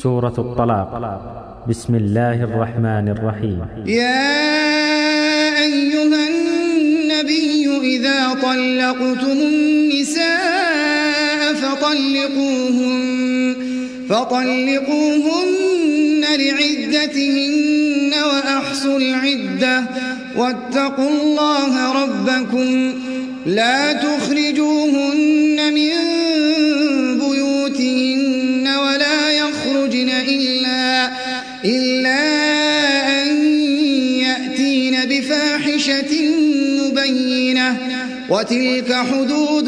سورة الطلاق. بسم الله الرحمن الرحيم. يا أيها النبي إذا طلقتم النساء فطلقوهن لعدتهن وأحصوا العدة واتقوا الله ربكم لا تخرجوهن من بيوتهن ولا يخرجن إلا أن يأتين بفاحشة مبينة وتلك حدود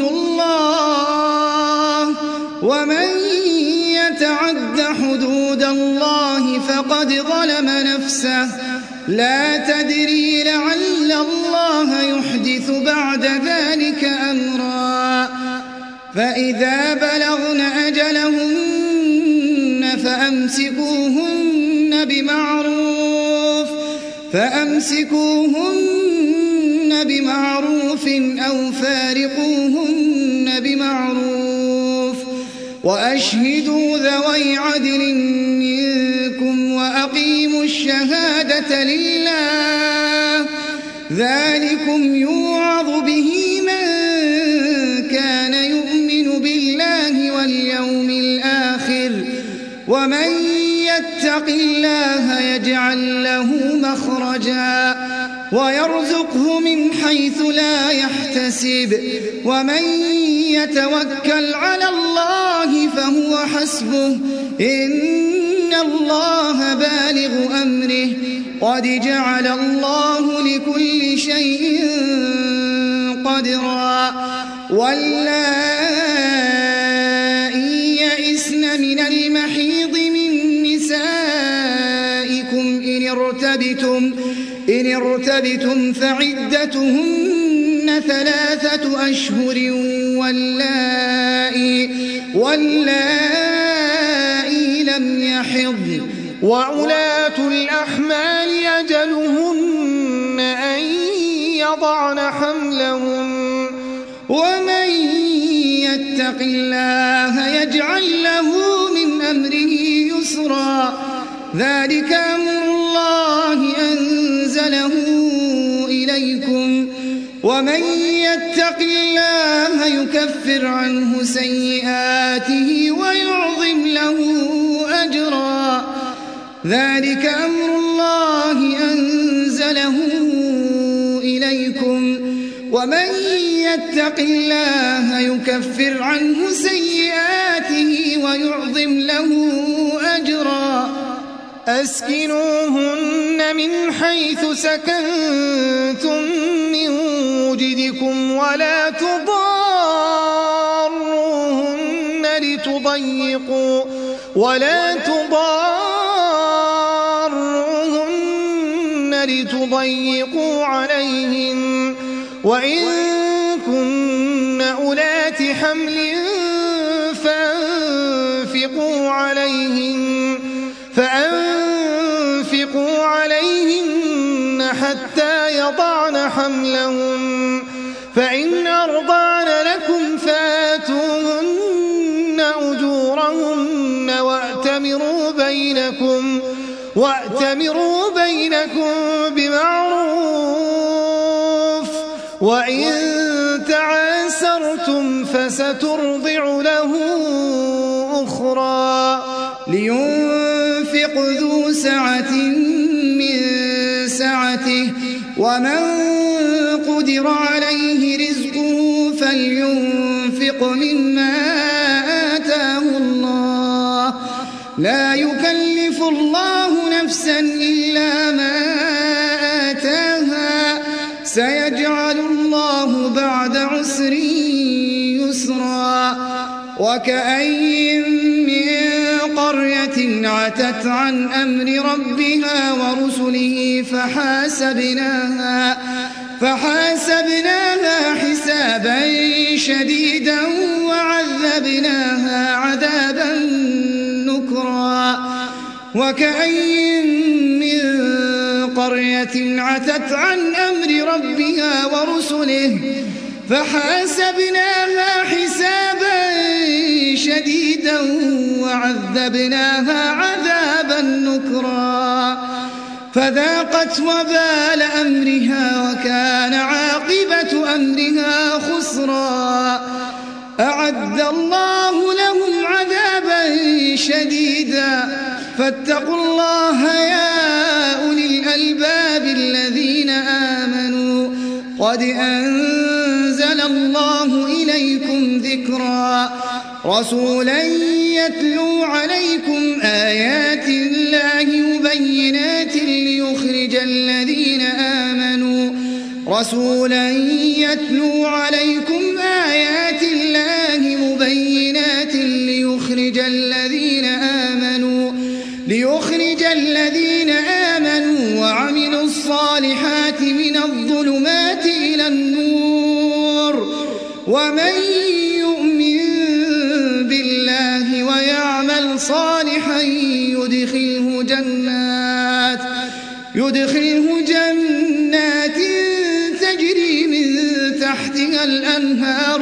الله ومن يتعد حدود الله فقد ظلم نفسه لا تدري لعل الله يحدث بعد ذلك أمرا فإذا بلغن أجلهن فأمسكوهن بمعروف أو فارقوهن بمعروف وأشهدوا ذوي عدل منكم وأقيموا الشهادة لله ذلكم يوعظ به من كان يؤمن بالله واليوم الآخر ومن يتق الله يجعل له مخرجا ويرزقه من حيث لا يحتسب ومن يتوكل على الله فهو حسبه إن الله بالغ أمره قد جعل الله لكل شيء قدرا واللائي يئسن من المحيض من نسائكم إن ارتبتم فعدتهن 3 أشهر واللائي لم يحضن وأولاة الأحمال أجلهن أن يضعن حملهن ومن يتق الله يجعل له من أمره يسرا ذلك أمر الله أنزله إليكم ومن يتق الله يكفر عنه سيئاته ويعظم له أجرا ذلك أمر الله أنزله إليكم ومن يتق الله يكفر عنه سيئاته ويعظم له أجرا أسكنوهن من حيث سكنتم من وجدكم ولا تضاروهن لتضيقوا عليهن وإن كن أولات حمل فأنفقوا عليهن حتى يضعن حملهن فإن أرضعن لكم فآتوهن أجورهن وأتمروا بينكم بمعروف وإن تعاسرتم فسترضع له أخرى لينفق ذو سعة من سعته ومن قدر عليه رزقه فلينفق مما آتاه الله لا يكلف الله نفسا إلا ما آتاها سيجعل الله بعد عسر يسرا وكأين من قرية عتت عن أمر ربها ورسله فحاسبناها حسابا شديدا وعذبناها عذابا نكرا وكأين من قرية عتت عن أمر ربها ورسله فحاسبناها حسابا شديدا وعذبناها عذابا نكرا فذاقت وبال أمرها وكان عاقبة أمرها خسرا أعد الله لهم عذابا شديدا فاتقوا الله يا أولي الألباب الذين آمنوا قد أنزل الله إليكم ذكرا رسولا يتلو عليكم آيات الله مبينات ليخرج الذين آمنوا رسولا يتلو عليكم آيات الله مبينات ليخرج الذين آمنوا وعملوا الصالحات من الظلمات إلى النور ومن يؤمن بالله ويعمل صالحا يدخله جنات تجري من تحتها الأنهار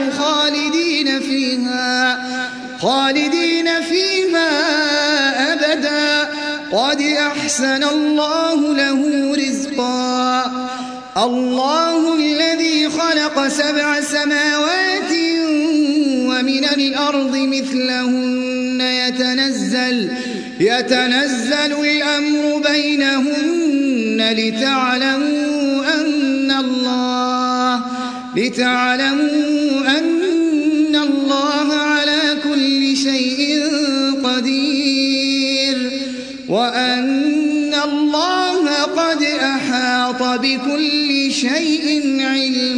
خالدين فيها أبدا قد أحسن الله له رزقا الله الذي خلق 7 سماوات ومن الأرض مثلهن يتنزل الأمر بينهن لتعلموا أن الله على كل شيء قدير وأن الله قد أحاط بكل شيء علما